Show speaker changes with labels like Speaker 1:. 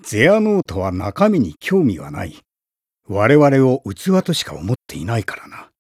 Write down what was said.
Speaker 1: ゼアノートは中身に興味はない。我々を器としか思っていないからな。